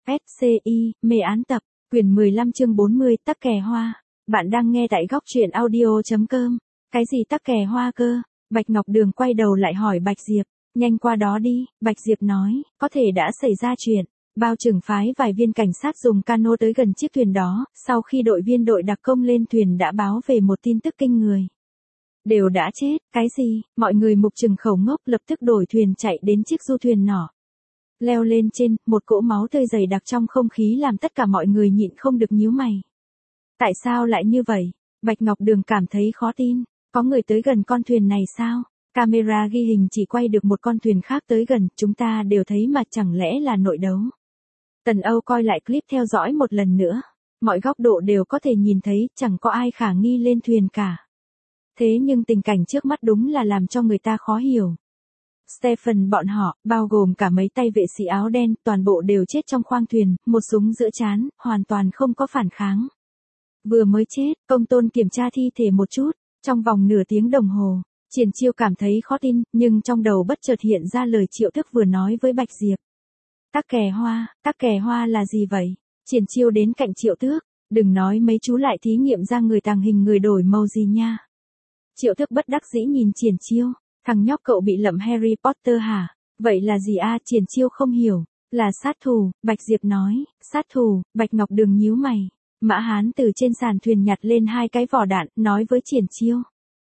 SCI, mê án tập, quyển 15 chương 40, tắc kè hoa. Bạn đang nghe tại góc truyện audio.com. Cái gì tắc kè hoa cơ? Bạch Ngọc Đường quay đầu lại hỏi Bạch Diệp. Nhanh qua đó đi, Bạch Diệp nói, có thể đã xảy ra chuyện. Bao trưởng phái vài viên cảnh sát dùng cano tới gần chiếc thuyền đó, sau khi đội viên đội đặc công lên thuyền đã báo về một tin tức kinh người. Đều đã chết, cái gì? Mọi người mục trừng khẩu ngốc lập tức đổi thuyền chạy đến chiếc du thuyền nhỏ. Leo lên trên, một cỗ máu tươi dày đặc trong không khí làm tất cả mọi người nhịn không được nhíu mày. Tại sao lại như vậy? Bạch Ngọc Đường cảm thấy khó tin. Có người tới gần con thuyền này sao? Camera ghi hình chỉ quay được một con thuyền khác tới gần, chúng ta đều thấy mà chẳng lẽ là nội đấu. Tần Âu coi lại clip theo dõi một lần nữa. Mọi góc độ đều có thể nhìn thấy, chẳng có ai khả nghi lên thuyền cả. Thế nhưng tình cảnh trước mắt đúng là làm cho người ta khó hiểu. Stephen bọn họ, bao gồm cả mấy tay vệ sĩ áo đen, toàn bộ đều chết trong khoang thuyền, một súng giữa trán, hoàn toàn không có phản kháng. Vừa mới chết, Công Tôn kiểm tra thi thể một chút, trong vòng nửa tiếng đồng hồ. Triển Chiêu cảm thấy khó tin, nhưng trong đầu bất chợt hiện ra lời Triệu Thức vừa nói với Bạch Diệp. Tắc kè hoa là gì vậy? Triển Chiêu đến cạnh Triệu Tước, đừng nói mấy chú lại thí nghiệm ra người tàng hình người đổi màu gì nha. Triệu Thức bất đắc dĩ nhìn Triển Chiêu, thằng nhóc cậu bị lậm Harry Potter hả? Vậy là gì a? Triển Chiêu không hiểu. Là sát thủ, Bạch Diệp nói, sát thủ. Bạch Ngọc Đường nhíu mày. Mã Hán từ trên sàn thuyền nhặt lên 2 cái vỏ đạn, nói với Triển Chiêu.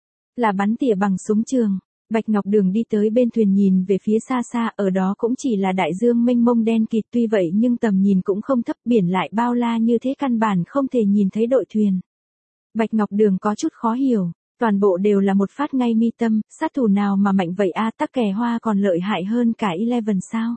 Là bắn tỉa bằng súng trường. Bạch Ngọc Đường đi tới bên thuyền nhìn về phía xa xa, ở đó cũng chỉ là đại dương mênh mông đen kịt, tuy vậy nhưng tầm nhìn cũng không thấp, biển lại bao la như thế căn bản không thể nhìn thấy đội thuyền. Bạch Ngọc Đường có chút khó hiểu, toàn bộ đều là một phát ngay mi tâm, sát thủ nào mà mạnh vậy a? Tắc kè hoa còn lợi hại hơn cả Eleven sao?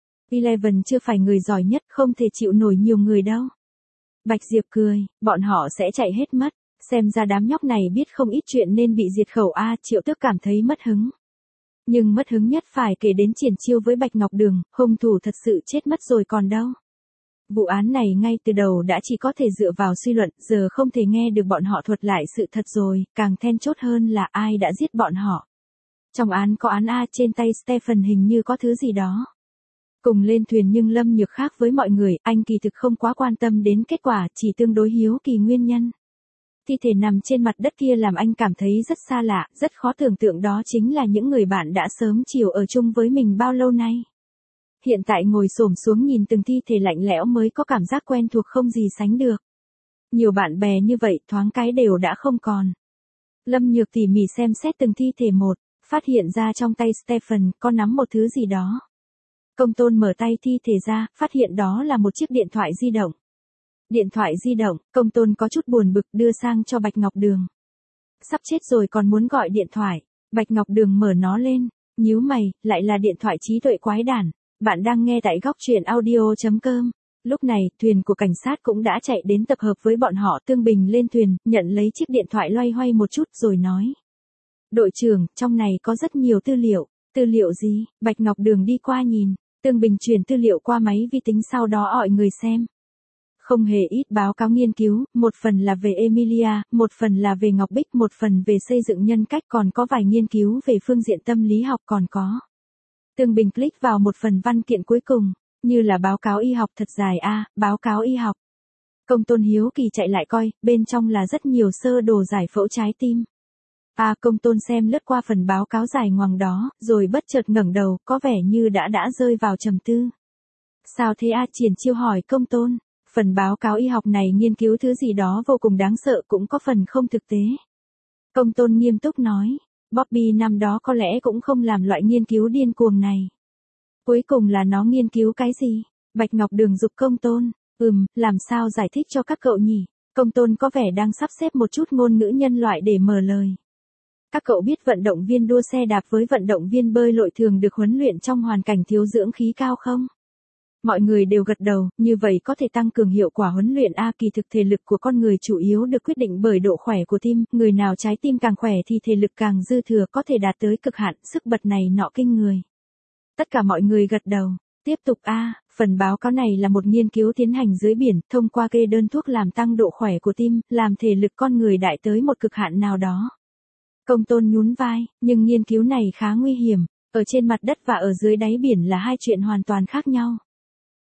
Eleven chưa phải người giỏi nhất, không thể chịu nổi nhiều người đâu. Bạch Diệp cười, bọn họ sẽ chạy hết mất. Xem ra đám nhóc này biết không ít chuyện nên bị diệt khẩu a. Triệu Tước cảm thấy mất hứng. Nhưng mất hứng nhất phải kể đến Triển Chiêu với Bạch Ngọc Đường, hung thủ thật sự chết mất rồi còn đâu. Vụ án này ngay từ đầu đã chỉ có thể dựa vào suy luận, giờ không thể nghe được bọn họ thuật lại sự thật rồi, càng then chốt hơn là ai đã giết bọn họ. Trong án có án a, trên tay Stephen hình như có thứ gì đó. Cùng lên thuyền nhưng Lâm Nhược khác với mọi người, anh kỳ thực không quá quan tâm đến kết quả, chỉ tương đối hiếu kỳ nguyên nhân. Thi thể nằm trên mặt đất kia làm anh cảm thấy rất xa lạ, rất khó tưởng tượng đó chính là những người bạn đã sớm chiều ở chung với mình bao lâu nay. Hiện tại ngồi xổm xuống nhìn từng thi thể lạnh lẽo mới có cảm giác quen thuộc không gì sánh được. Nhiều bạn bè như vậy thoáng cái đều đã không còn. Lâm Nhược tỉ mỉ xem xét từng thi thể một, phát hiện ra trong tay Stephen có nắm một thứ gì đó. Công Tôn mở tay thi thể ra, phát hiện đó là một chiếc điện thoại di động. Điện thoại di động, Công Tôn có chút buồn bực đưa sang cho Bạch Ngọc Đường. Sắp chết rồi còn muốn gọi điện thoại. Bạch Ngọc Đường mở nó lên, nhíu mày, lại là điện thoại trí tuệ quái đản. Bạn đang nghe tại góc truyện audio.com. Lúc này, thuyền của cảnh sát cũng đã chạy đến tập hợp với bọn họ. Tương Bình lên thuyền, nhận lấy chiếc điện thoại loay hoay một chút rồi nói. Đội trưởng, trong này có rất nhiều tư liệu. Tư liệu gì? Bạch Ngọc Đường đi qua nhìn. Tương Bình truyền tư liệu qua máy vi tính sau đó gọi người xem. Không hề ít báo cáo nghiên cứu, một phần là về Emilia, một phần là về Ngọc Bích, một phần về xây dựng nhân cách, còn có vài nghiên cứu về phương diện tâm lý học còn có. Tương Bình click vào một phần văn kiện cuối cùng, như là báo cáo y học thật dài a, báo cáo y học. Công Tôn hiếu kỳ chạy lại coi, bên trong là rất nhiều sơ đồ giải phẫu trái tim. Công Tôn xem lướt qua phần báo cáo dài ngoằng đó, rồi bất chợt ngẩng đầu, có vẻ như đã rơi vào trầm tư. Sao thế a? Triển Chiêu hỏi Công Tôn. Phần báo cáo y học này nghiên cứu thứ gì đó vô cùng đáng sợ, cũng có phần không thực tế. Công Tôn nghiêm túc nói, Bobby năm đó có lẽ cũng không làm loại nghiên cứu điên cuồng này. Cuối cùng là nó nghiên cứu cái gì? Bạch Ngọc Đường giục Công Tôn, làm sao giải thích cho các cậu nhỉ? Công Tôn có vẻ đang sắp xếp một chút ngôn ngữ nhân loại để mở lời. Các cậu biết vận động viên đua xe đạp với vận động viên bơi lội thường được huấn luyện trong hoàn cảnh thiếu dưỡng khí cao không? Mọi người đều gật đầu, như vậy có thể tăng cường hiệu quả huấn luyện a. Kỳ thực thể lực của con người chủ yếu được quyết định bởi độ khỏe của tim, người nào trái tim càng khỏe thì thể lực càng dư thừa, có thể đạt tới cực hạn, sức bật này nọ kinh người. Tất cả mọi người gật đầu. Tiếp tục phần báo cáo này là một nghiên cứu tiến hành dưới biển, thông qua kê đơn thuốc làm tăng độ khỏe của tim, làm thể lực con người đại tới một cực hạn nào đó. Công Tôn nhún vai, nhưng nghiên cứu này khá nguy hiểm, ở trên mặt đất và ở dưới đáy biển là hai chuyện hoàn toàn khác nhau.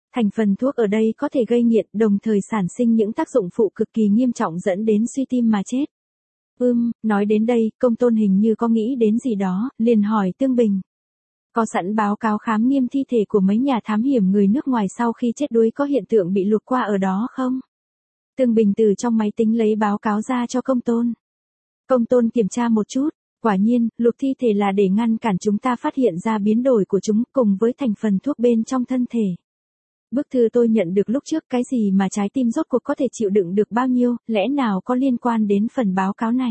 Thành phần thuốc ở đây có thể gây nghiện, đồng thời sản sinh những tác dụng phụ cực kỳ nghiêm trọng dẫn đến suy tim mà chết. Nói đến đây, Công Tôn hình như có nghĩ đến gì đó, liền hỏi Tương Bình. Có sẵn báo cáo khám nghiệm thi thể của mấy nhà thám hiểm người nước ngoài sau khi chết đuối có hiện tượng bị lụt qua ở đó không? Tương Bình từ trong máy tính lấy báo cáo ra cho Công Tôn. Công Tôn kiểm tra một chút, quả nhiên, lụt thi thể là để ngăn cản chúng ta phát hiện ra biến đổi của chúng cùng với thành phần thuốc bên trong thân thể. Bức thư tôi nhận được lúc trước cái gì mà trái tim rốt cuộc có thể chịu đựng được bao nhiêu, lẽ nào có liên quan đến phần báo cáo này?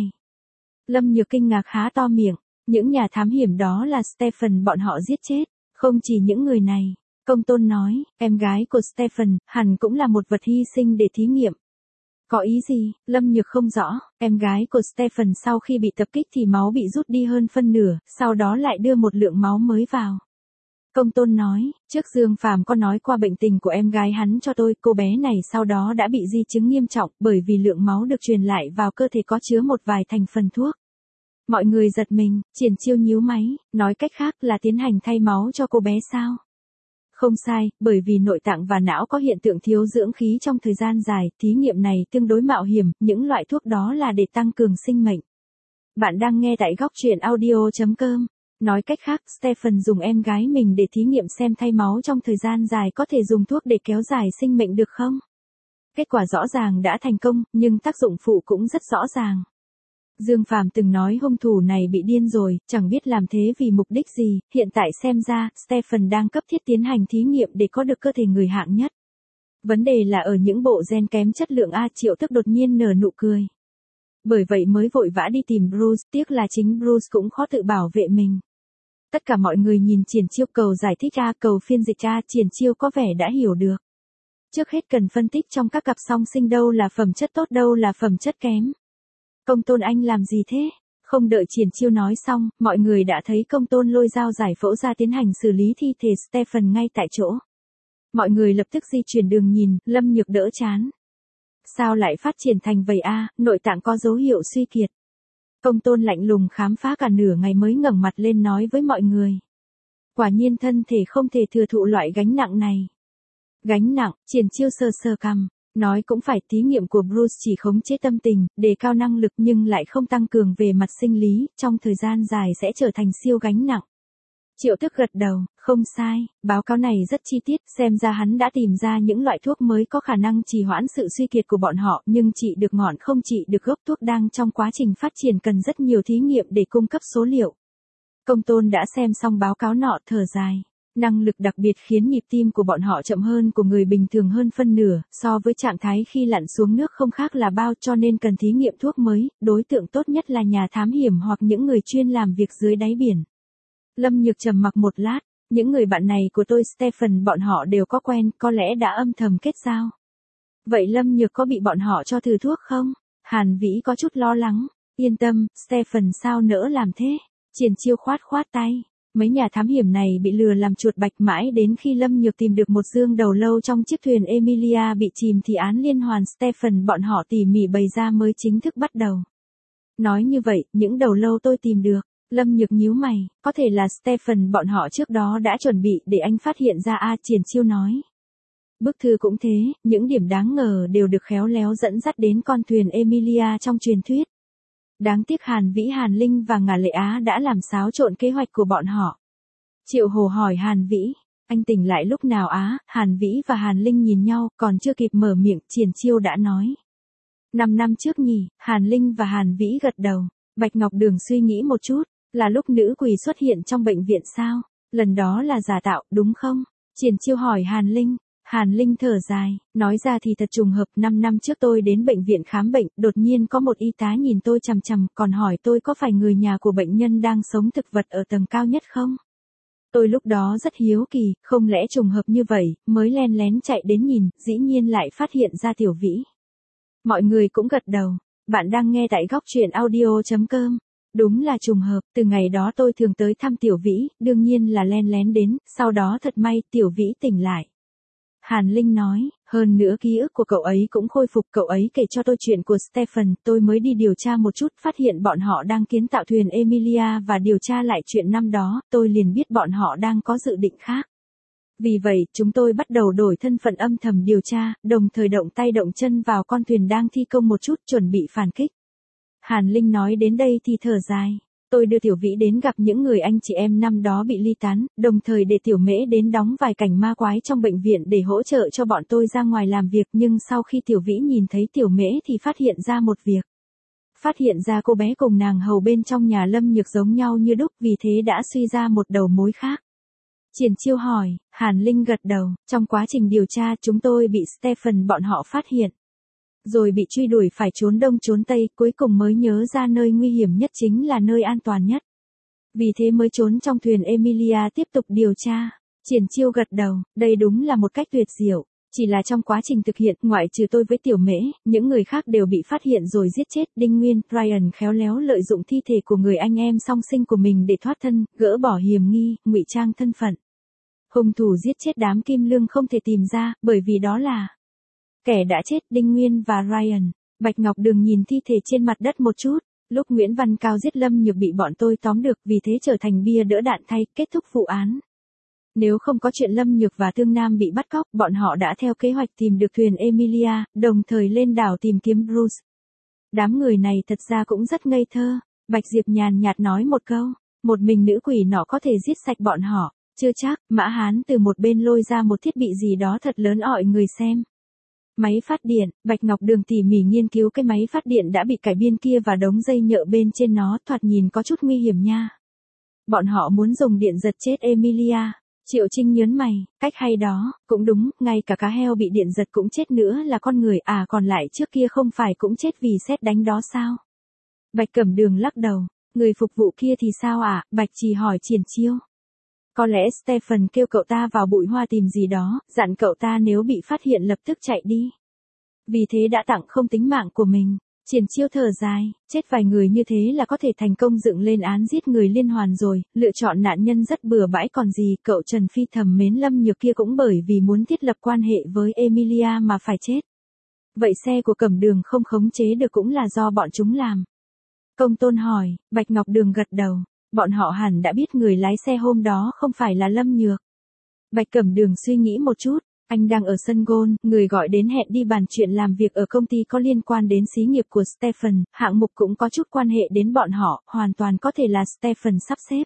Lâm Nhược kinh ngạc há to miệng, những nhà thám hiểm đó là Stephen bọn họ giết chết, không chỉ những người này. Công Tôn nói, em gái của Stephen, hẳn cũng là một vật hy sinh để thí nghiệm. Có ý gì? Lâm Nhược không rõ, em gái của Stephen sau khi bị tập kích thì máu bị rút đi hơn phân nửa, sau đó lại đưa một lượng máu mới vào. Công Tôn nói, trước Dương Phàm có nói qua bệnh tình của em gái hắn cho tôi, cô bé này sau đó đã bị di chứng nghiêm trọng bởi vì lượng máu được truyền lại vào cơ thể có chứa một vài thành phần thuốc. Mọi người giật mình, Triển Chiêu nhíu máy, nói cách khác là tiến hành thay máu cho cô bé sao? Không sai, bởi vì nội tạng và não có hiện tượng thiếu dưỡng khí trong thời gian dài, thí nghiệm này tương đối mạo hiểm, những loại thuốc đó là để tăng cường sinh mệnh. Bạn đang nghe tại góc truyện audio.com. Nói cách khác, Stephen dùng em gái mình để thí nghiệm xem thay máu trong thời gian dài có thể dùng thuốc để kéo dài sinh mệnh được không? Kết quả rõ ràng đã thành công, nhưng tác dụng phụ cũng rất rõ ràng. Dương Phàm từng nói hung thủ này bị điên rồi, chẳng biết làm thế vì mục đích gì, hiện tại xem ra, Stephen đang cấp thiết tiến hành thí nghiệm để có được cơ thể người hạng nhất. Vấn đề là ở những bộ gen kém chất lượng A. Triệu Tức đột nhiên nở nụ cười. Bởi vậy mới vội vã đi tìm Bruce, tiếc là chính Bruce cũng khó tự bảo vệ mình. Tất cả mọi người nhìn Triển Chiêu cầu giải thích A, cầu phiên dịch A, Triển Chiêu có vẻ đã hiểu được. Trước hết cần phân tích trong các cặp song sinh đâu là phẩm chất tốt đâu là phẩm chất kém. Công Tôn anh làm gì thế? Không đợi Triển Chiêu nói xong, mọi người đã thấy Công Tôn lôi dao giải phẫu ra tiến hành xử lý thi thể Stephen ngay tại chỗ. Mọi người lập tức di chuyển đường nhìn, Lâm Nhược đỡ chán. Sao lại phát triển thành vậy a? Nội tạng có dấu hiệu suy kiệt. Công Tôn lạnh lùng khám phá cả nửa ngày mới ngẩng mặt lên nói với mọi người. Quả nhiên thân thể không thể thừa thụ loại gánh nặng này. Gánh nặng, Triển Chiêu sờ sờ cằm. Nói cũng phải, thí nghiệm của Bruce chỉ khống chế tâm tình, đề cao năng lực nhưng lại không tăng cường về mặt sinh lý, trong thời gian dài sẽ trở thành siêu gánh nặng. Triệu Tức gật đầu, không sai, báo cáo này rất chi tiết, xem ra hắn đã tìm ra những loại thuốc mới có khả năng trì hoãn sự suy kiệt của bọn họ, nhưng trị được ngọn không trị được gốc, thuốc đang trong quá trình phát triển cần rất nhiều thí nghiệm để cung cấp số liệu. Công Tôn đã xem xong báo cáo nọ, thở dài. Năng lực đặc biệt khiến nhịp tim của bọn họ chậm hơn của người bình thường hơn phân nửa, so với trạng thái khi lặn xuống nước không khác là bao, cho nên cần thí nghiệm thuốc mới, đối tượng tốt nhất là nhà thám hiểm hoặc những người chuyên làm việc dưới đáy biển. Lâm Nhược trầm mặc một lát, những người bạn này của tôi Stephen bọn họ đều có quen, có lẽ đã âm thầm kết giao. Vậy Lâm Nhược có bị bọn họ cho thử thuốc không? Hàn Vĩ có chút lo lắng, yên tâm, Stephen sao nỡ làm thế? Triển Chiêu khoát khoát tay. Mấy nhà thám hiểm này bị lừa làm chuột bạch mãi đến khi Lâm Nhược tìm được một dương đầu lâu trong chiếc thuyền Emilia bị chìm thì án liên hoàn Stephen bọn họ tỉ mỉ bày ra mới chính thức bắt đầu. Nói như vậy, những đầu lâu tôi tìm được, Lâm Nhược nhíu mày, có thể là Stephen bọn họ trước đó đã chuẩn bị để anh phát hiện ra a. Triển Chiêu nói. Bức thư cũng thế, những điểm đáng ngờ đều được khéo léo dẫn dắt đến con thuyền Emilia trong truyền thuyết. Đáng tiếc Hàn Vĩ, Hàn Linh và Ngà Lệ Á đã làm xáo trộn kế hoạch của bọn họ. Triệu Hồ hỏi Hàn Vĩ, anh tỉnh lại lúc nào á? Hàn Vĩ và Hàn Linh nhìn nhau, còn chưa kịp mở miệng, Triển Chiêu đã nói. 5 năm trước nhỉ, Hàn Linh và Hàn Vĩ gật đầu. Bạch Ngọc Đường suy nghĩ một chút, là lúc nữ quỷ xuất hiện trong bệnh viện sao? Lần đó là giả tạo, đúng không? Triển Chiêu hỏi Hàn Linh. Hàn Linh thở dài, nói ra thì thật trùng hợp, 5 năm trước tôi đến bệnh viện khám bệnh, đột nhiên có một y tá nhìn tôi chằm chằm, còn hỏi tôi có phải người nhà của bệnh nhân đang sống thực vật ở tầng cao nhất không? Tôi lúc đó rất hiếu kỳ, không lẽ trùng hợp như vậy, mới len lén chạy đến nhìn, dĩ nhiên lại phát hiện ra Tiểu Vĩ. Mọi người cũng gật đầu, bạn đang nghe tại góc truyện audio.com. Đúng là trùng hợp, từ ngày đó tôi thường tới thăm Tiểu Vĩ, đương nhiên là len lén đến, sau đó thật may Tiểu Vĩ tỉnh lại. Hàn Linh nói, hơn nữa ký ức của cậu ấy cũng khôi phục, cậu ấy kể cho tôi chuyện của Stephen, tôi mới đi điều tra một chút, phát hiện bọn họ đang kiến tạo thuyền Emilia và điều tra lại chuyện năm đó, tôi liền biết bọn họ đang có dự định khác. Vì vậy, chúng tôi bắt đầu đổi thân phận âm thầm điều tra, đồng thời động tay động chân vào con thuyền đang thi công một chút chuẩn bị phản kích. Hàn Linh nói đến đây thì thở dài. Tôi đưa Tiểu Vĩ đến gặp những người anh chị em năm đó bị ly tán, đồng thời để Tiểu Mễ đến đóng vài cảnh ma quái trong bệnh viện để hỗ trợ cho bọn tôi ra ngoài làm việc. Nhưng sau khi Tiểu Vĩ nhìn thấy Tiểu Mễ thì phát hiện ra một việc. Phát hiện ra cô bé cùng nàng hầu bên trong nhà Lâm Nhược giống nhau như đúc, vì thế đã suy ra một đầu mối khác. Triển Chiêu hỏi, Hàn Linh gật đầu, trong quá trình điều tra chúng tôi bị Stephen bọn họ phát hiện. Rồi bị truy đuổi phải trốn đông trốn tây, cuối cùng mới nhớ ra nơi nguy hiểm nhất chính là nơi an toàn nhất. Vì thế mới trốn trong thuyền Emilia tiếp tục điều tra. Triển Chiêu gật đầu, đây đúng là một cách tuyệt diệu. Chỉ là trong quá trình thực hiện, ngoại trừ tôi với Tiểu Mễ, những người khác đều bị phát hiện rồi giết chết. Đinh Nguyên, Ryan khéo léo lợi dụng thi thể của người anh em song sinh của mình để thoát thân, gỡ bỏ hiểm nghi, ngụy trang thân phận. Hung thủ giết chết đám Kim Lương không thể tìm ra, bởi vì đó là kẻ đã chết. Đinh Nguyên và Ryan. Bạch Ngọc Đường nhìn thi thể trên mặt đất một chút. Lúc Nguyễn Văn Cao giết Lâm Nhược bị bọn tôi tóm được, vì thế trở thành bia đỡ đạn thay, kết thúc vụ án. Nếu không có chuyện Lâm Nhược và Tương Nam bị bắt cóc, bọn họ đã theo kế hoạch tìm được thuyền Emilia, đồng thời lên đảo tìm kiếm Bruce. Đám người này thật ra cũng rất ngây thơ. Bạch Diệp nhàn nhạt nói một câu, một mình nữ quỷ nọ có thể giết sạch bọn họ. Chưa chắc. Mã Hán từ một bên lôi ra một thiết bị gì đó thật lớn ọi người xem. Máy phát điện. Bạch Ngọc Đường tỉ mỉ nghiên cứu cái máy phát điện đã bị cải biên kia và đống dây nhợ bên trên nó, thoạt nhìn có chút nguy hiểm nha. Bọn họ muốn dùng điện giật chết Emilia. Triệu Trinh nhớn mày, cách hay đó. Cũng đúng, ngay cả cá heo bị điện giật cũng chết nữa là con người à, còn lại trước kia không phải cũng chết vì sét đánh đó sao? Bạch Cẩm Đường lắc đầu. Người phục vụ kia thì sao ạ? Bạch Trì hỏi Triển Chiêu. Có lẽ Stephen kêu cậu ta vào bụi hoa tìm gì đó, dặn cậu ta nếu bị phát hiện lập tức chạy đi. Vì thế đã tặng không tính mạng của mình. Triển Chiêu thở dài, chết vài người như thế là có thể thành công dựng lên án giết người liên hoàn rồi, lựa chọn nạn nhân rất bừa bãi còn gì. Cậu Trần Phi thầm mến Lâm Nhược kia cũng bởi vì muốn thiết lập quan hệ với Emilia mà phải chết. Vậy xe của Cẩm Đường không khống chế được cũng là do bọn chúng làm. Công Tôn hỏi. Bạch Ngọc Đường gật đầu. Bọn họ hẳn đã biết người lái xe hôm đó không phải là Lâm Nhược. Bạch Cẩm Đường suy nghĩ một chút. Anh đang ở sân golf, người gọi đến hẹn đi bàn chuyện làm việc ở công ty có liên quan đến xí nghiệp của Stephen, hạng mục cũng có chút quan hệ đến bọn họ, hoàn toàn có thể là Stephen sắp xếp.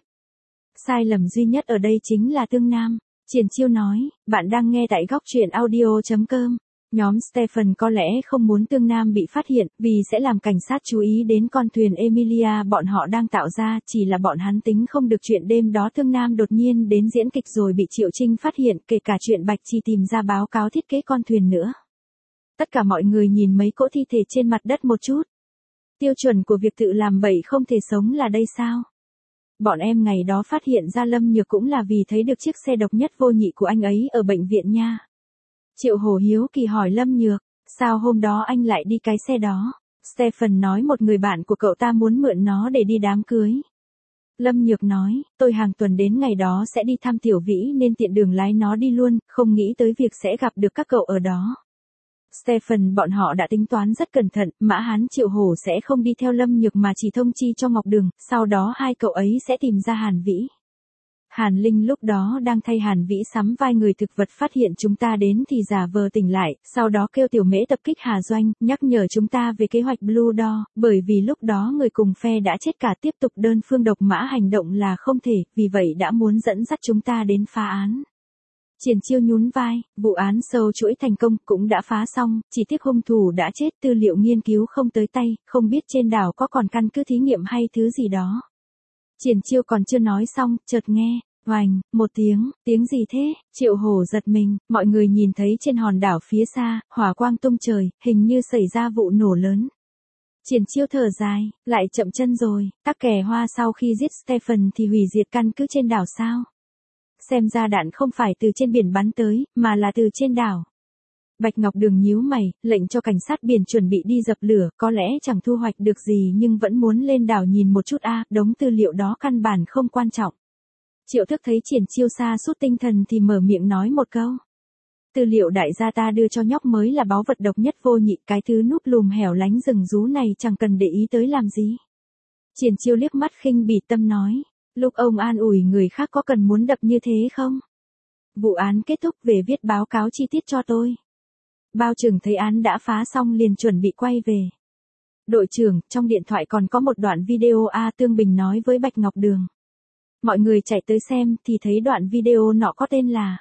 Sai lầm duy nhất ở đây chính là Tương Nam. Triển Chiêu nói, bạn đang nghe tại góc truyện audio.com. Nhóm Stephen có lẽ không muốn Tương Nam bị phát hiện, vì sẽ làm cảnh sát chú ý đến con thuyền Emilia bọn họ đang tạo ra, chỉ là bọn hắn tính không được chuyện đêm đó Tương Nam đột nhiên đến diễn kịch rồi bị Triệu Trinh phát hiện, kể cả chuyện Bạch Trì tìm ra báo cáo thiết kế con thuyền nữa. Tất cả mọi người nhìn mấy cỗ thi thể trên mặt đất một chút. Tiêu chuẩn của việc tự làm bậy không thể sống là đây sao? Bọn em ngày đó phát hiện ra Lâm Nhược cũng là vì thấy được chiếc xe độc nhất vô nhị của anh ấy ở bệnh viện nha. Triệu Hổ hiếu kỳ hỏi Lâm Nhược, sao hôm đó anh lại đi cái xe đó? Stephen nói một người bạn của cậu ta muốn mượn nó để đi đám cưới. Lâm Nhược nói, tôi hàng tuần đến ngày đó sẽ đi thăm Tiểu Vĩ nên tiện đường lái nó đi luôn, không nghĩ tới việc sẽ gặp được các cậu ở đó. Stephen bọn họ đã tính toán rất cẩn thận, Mã Hán Triệu Hổ sẽ không đi theo Lâm Nhược mà chỉ thông chi cho Ngọc Đường, sau đó hai cậu ấy sẽ tìm ra Hàn Vĩ. Hàn Linh lúc đó đang thay Hàn Vĩ sắm vai người thực vật phát hiện chúng ta đến thì giả vờ tỉnh lại, sau đó kêu Tiểu Mễ tập kích Hà Doanh, nhắc nhở chúng ta về kế hoạch Blue Door, bởi vì lúc đó người cùng phe đã chết cả, tiếp tục đơn phương độc mã hành động là không thể, vì vậy đã muốn dẫn dắt chúng ta đến phá án. Triển Chiêu nhún vai, vụ án sâu chuỗi thành công cũng đã phá xong, chỉ tiếc hung thủ đã chết, tư liệu nghiên cứu không tới tay, không biết trên đảo có còn căn cứ thí nghiệm hay thứ gì đó. Triển Chiêu còn chưa nói xong, chợt nghe, oành, một tiếng gì thế? Triệu Hổ giật mình, mọi người nhìn thấy trên hòn đảo phía xa, hỏa quang tung trời, hình như xảy ra vụ nổ lớn. Triển Chiêu thở dài, lại chậm chân rồi, tắc kè hoa sau khi giết Stephen thì hủy diệt căn cứ trên đảo sao? Xem ra đạn không phải từ trên biển bắn tới, mà là từ trên đảo. Bạch Ngọc Đường nhíu mày, lệnh cho cảnh sát biển chuẩn bị đi dập lửa, có lẽ chẳng thu hoạch được gì nhưng vẫn muốn lên đảo nhìn một chút đống tư liệu đó căn bản không quan trọng. Triệu Thức thấy Triển Chiêu sa sút tinh thần thì mở miệng nói một câu. Tư liệu đại gia ta đưa cho nhóc mới là báu vật độc nhất vô nhị, cái thứ núp lùm hẻo lánh rừng rú này chẳng cần để ý tới làm gì. Triển Chiêu liếc mắt khinh bỉ tâm nói, lúc ông an ủi người khác có cần muốn đập như thế không? Vụ án kết thúc về viết báo cáo chi tiết cho tôi. Bao trưởng thấy án đã phá xong liền chuẩn bị quay về. Đội trưởng, trong điện thoại còn có một đoạn video Tương Bình nói với Bạch Ngọc Đường. Mọi người chạy tới xem thì thấy đoạn video nọ có tên là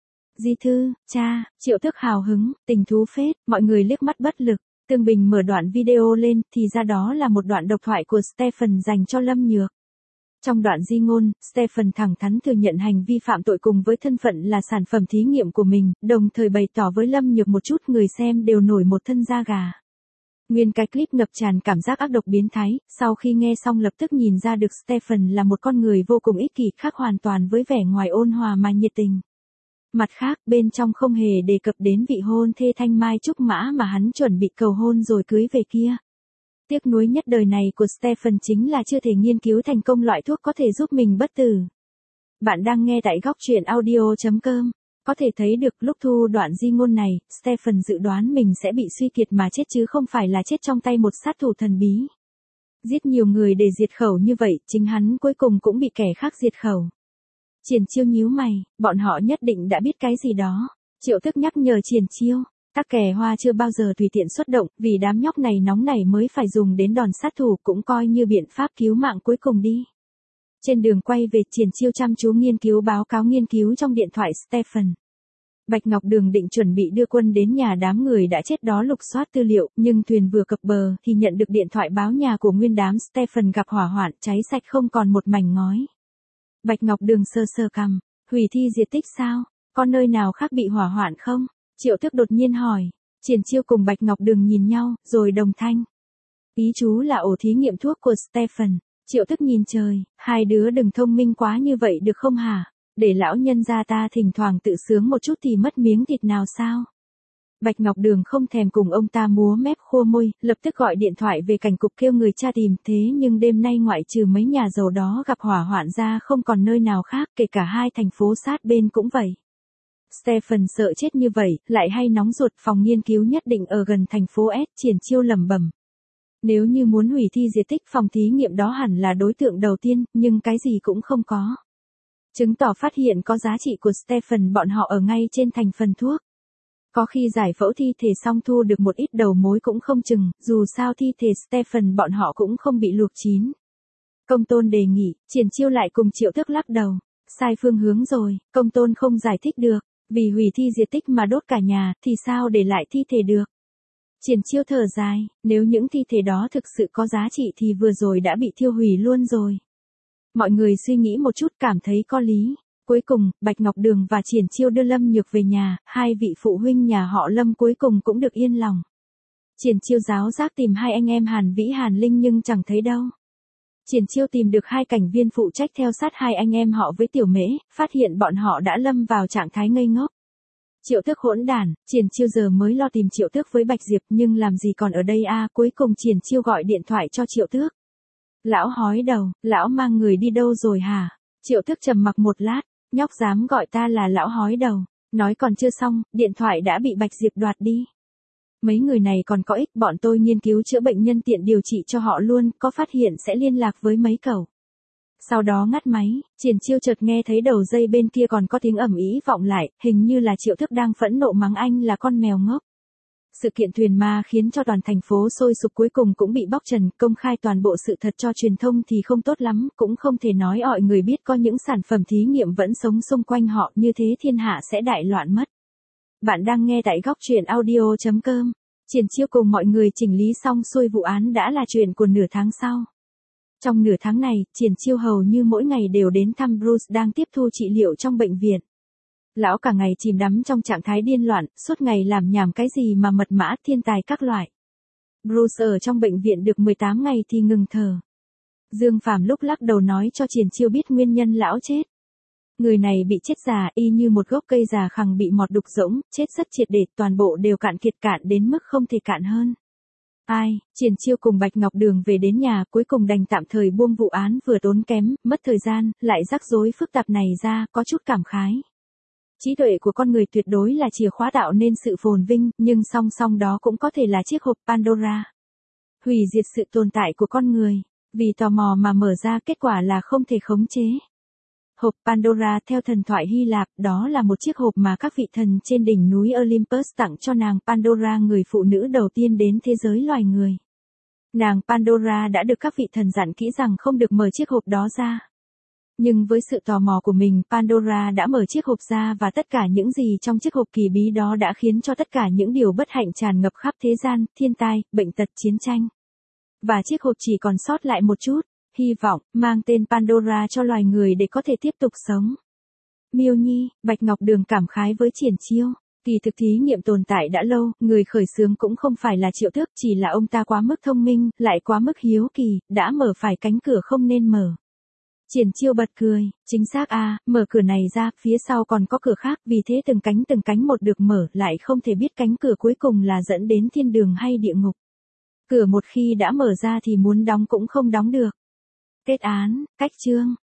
Di Thư, cha, Triệu Thức hào hứng, tình thú phết, mọi người liếc mắt bất lực. Tương Bình mở đoạn video lên thì ra đó là một đoạn độc thoại của Stephen dành cho Lâm Nhược. Trong đoạn di ngôn, Stephen thẳng thắn thừa nhận hành vi phạm tội cùng với thân phận là sản phẩm thí nghiệm của mình, đồng thời bày tỏ với Lâm Nhược một chút người xem đều nổi một thân da gà. Nguyên cái clip ngập tràn cảm giác ác độc biến thái, sau khi nghe xong lập tức nhìn ra được Stephen là một con người vô cùng ích kỷ khác hoàn toàn với vẻ ngoài ôn hòa mà nhiệt tình. Mặt khác, bên trong không hề đề cập đến vị hôn thê Thanh Mai Trúc Mã mà hắn chuẩn bị cầu hôn rồi cưới về kia. Tiếc nuối nhất đời này của Stephen chính là chưa thể nghiên cứu thành công loại thuốc có thể giúp mình bất tử. Bạn đang nghe tại góc truyện audio.com. Có thể thấy được lúc thu đoạn di ngôn này, Stephen dự đoán mình sẽ bị suy kiệt mà chết chứ không phải là chết trong tay một sát thủ thần bí. Giết nhiều người để diệt khẩu như vậy, chính hắn cuối cùng cũng bị kẻ khác diệt khẩu. Triển Chiêu nhíu mày, bọn họ nhất định đã biết cái gì đó. Triệu Thức nhắc nhở Triển Chiêu, Tắc Kè Hoa chưa bao giờ tùy tiện xuất động, vì đám nhóc này nóng nảy mới phải dùng đến đòn sát thủ cũng coi như biện pháp cứu mạng cuối cùng đi. Trên đường quay về, Triển Chiêu chăm chú nghiên cứu báo cáo nghiên cứu trong điện thoại Stephen. Bạch Ngọc Đường định chuẩn bị đưa quân đến nhà đám người đã chết đó lục soát tư liệu, nhưng thuyền vừa cập bờ thì nhận được điện thoại báo nhà của nguyên đám Stephen gặp hỏa hoạn, cháy sạch không còn một mảnh ngói. Bạch Ngọc Đường sơ sơ cằm, hủy thi diệt tích sao? Có nơi nào khác bị hỏa hoạn không? Triệu Thức đột nhiên hỏi. Triển Chiêu cùng Bạch Ngọc Đường nhìn nhau, rồi đồng thanh. Ý chú là ổ thí nghiệm thuốc của Stephen. Triệu Thức nhìn trời, hai đứa đừng thông minh quá như vậy được không hả? Để lão nhân gia ta thỉnh thoảng tự sướng một chút thì mất miếng thịt nào sao? Bạch Ngọc Đường không thèm cùng ông ta múa mép khua môi, lập tức gọi điện thoại về cảnh cục kêu người tra tìm, thế nhưng đêm nay ngoại trừ mấy nhà giàu đó gặp hỏa hoạn ra không còn nơi nào khác, kể cả hai thành phố sát bên cũng vậy. Stephen sợ chết như vậy, lại hay nóng ruột, phòng nghiên cứu nhất định ở gần thành phố S, Triển Chiêu lẩm bẩm. Nếu như muốn hủy thi diệt tích, phòng thí nghiệm đó hẳn là đối tượng đầu tiên, nhưng cái gì cũng không có. Chứng tỏ phát hiện có giá trị của Stephen bọn họ ở ngay trên thành phần thuốc. Có khi giải phẫu thi thể xong thu được một ít đầu mối cũng không chừng, dù sao thi thể Stephen bọn họ cũng không bị luộc chín. Công Tôn đề nghị, Triển Chiêu lại cùng Triệu Thức lắc đầu. Sai phương hướng rồi, Công Tôn không giải thích được, vì hủy thi diệt tích mà đốt cả nhà, thì sao để lại thi thể được. Triển Chiêu thở dài, nếu những thi thể đó thực sự có giá trị thì vừa rồi đã bị thiêu hủy luôn rồi. Mọi người suy nghĩ một chút cảm thấy có lý. Cuối cùng, Bạch Ngọc Đường và Triển Chiêu đưa Lâm Nhược về nhà, hai vị phụ huynh nhà họ Lâm cuối cùng cũng được yên lòng. Triển Chiêu giáo giác tìm hai anh em Hàn Vĩ Hàn Linh nhưng chẳng thấy đâu. Triển Chiêu tìm được hai cảnh viên phụ trách theo sát hai anh em họ với Tiểu Mễ, phát hiện bọn họ đã lâm vào trạng thái ngây ngốc. Triệu Thức hỗn đản, Triển Chiêu giờ mới lo tìm Triệu Thức với Bạch Diệp nhưng làm gì còn ở đây cuối cùng Triển Chiêu gọi điện thoại cho Triệu Thức. Lão hói đầu, lão mang người đi đâu rồi hả? Triệu Thức trầm mặc một lát, nhóc dám gọi ta là lão hói đầu, nói còn chưa xong, điện thoại đã bị Bạch Diệp đoạt đi. Mấy người này còn có ích, bọn tôi nghiên cứu chữa bệnh nhân tiện điều trị cho họ luôn, có phát hiện sẽ liên lạc với mấy cậu. Sau đó ngắt máy, Triển Chiêu chợt nghe thấy đầu dây bên kia còn có tiếng ầm ĩ vọng lại, hình như là Triệu Thức đang phẫn nộ mắng anh là con mèo ngốc. Sự kiện thuyền ma khiến cho toàn thành phố sôi sục cuối cùng cũng bị bóc trần, công khai toàn bộ sự thật cho truyền thông thì không tốt lắm, cũng không thể nói mọi người biết có những sản phẩm thí nghiệm vẫn sống xung quanh họ, như thế thiên hạ sẽ đại loạn mất. Bạn đang nghe tại góc truyện audio.com. Triển Chiêu cùng mọi người chỉnh lý xong xuôi vụ án đã là chuyện của nửa tháng sau. Trong nửa tháng này, Triển Chiêu hầu như mỗi ngày đều đến thăm Bruce đang tiếp thu trị liệu trong bệnh viện. Lão cả ngày chìm đắm trong trạng thái điên loạn, suốt ngày làm nhảm cái gì mà mật mã thiên tài các loại. Bruce ở trong bệnh viện được 18 ngày thì ngừng thở. Dương Phàm lúc lắc đầu nói cho Triển Chiêu biết nguyên nhân lão chết. Người này bị chết già y như một gốc cây già khằng bị mọt đục rỗng, chết rất triệt để, toàn bộ đều cạn kiệt, cạn đến mức không thể cạn hơn. Triển Chiêu cùng Bạch Ngọc Đường về đến nhà, cuối cùng đành tạm thời buông vụ án vừa tốn kém, mất thời gian, lại rắc rối phức tạp này ra, có chút cảm khái. Trí tuệ của con người tuyệt đối là chìa khóa tạo nên sự phồn vinh, nhưng song song đó cũng có thể là chiếc hộp Pandora. Hủy diệt sự tồn tại của con người, vì tò mò mà mở ra kết quả là không thể khống chế. Hộp Pandora theo thần thoại Hy Lạp, đó là một chiếc hộp mà các vị thần trên đỉnh núi Olympus tặng cho nàng Pandora, người phụ nữ đầu tiên đến thế giới loài người. Nàng Pandora đã được các vị thần dặn kỹ rằng không được mở chiếc hộp đó ra. Nhưng với sự tò mò của mình, Pandora đã mở chiếc hộp ra và tất cả những gì trong chiếc hộp kỳ bí đó đã khiến cho tất cả những điều bất hạnh tràn ngập khắp thế gian, thiên tai, bệnh tật, chiến tranh. Và chiếc hộp chỉ còn sót lại một chút hy vọng, mang tên Pandora cho loài người để có thể tiếp tục sống. Miêu Nhi, Bạch Ngọc Đường cảm khái với Triển Chiêu. Kỳ thực thí nghiệm tồn tại đã lâu, người khởi xướng cũng không phải là Triệu Tước, chỉ là ông ta quá mức thông minh, lại quá mức hiếu kỳ, đã mở phải cánh cửa không nên mở. Triển Chiêu bật cười, chính xác mở cửa này ra, phía sau còn có cửa khác, vì thế từng cánh một được mở, lại không thể biết cánh cửa cuối cùng là dẫn đến thiên đường hay địa ngục. Cửa một khi đã mở ra thì muốn đóng cũng không đóng được. Kết án, cách chương.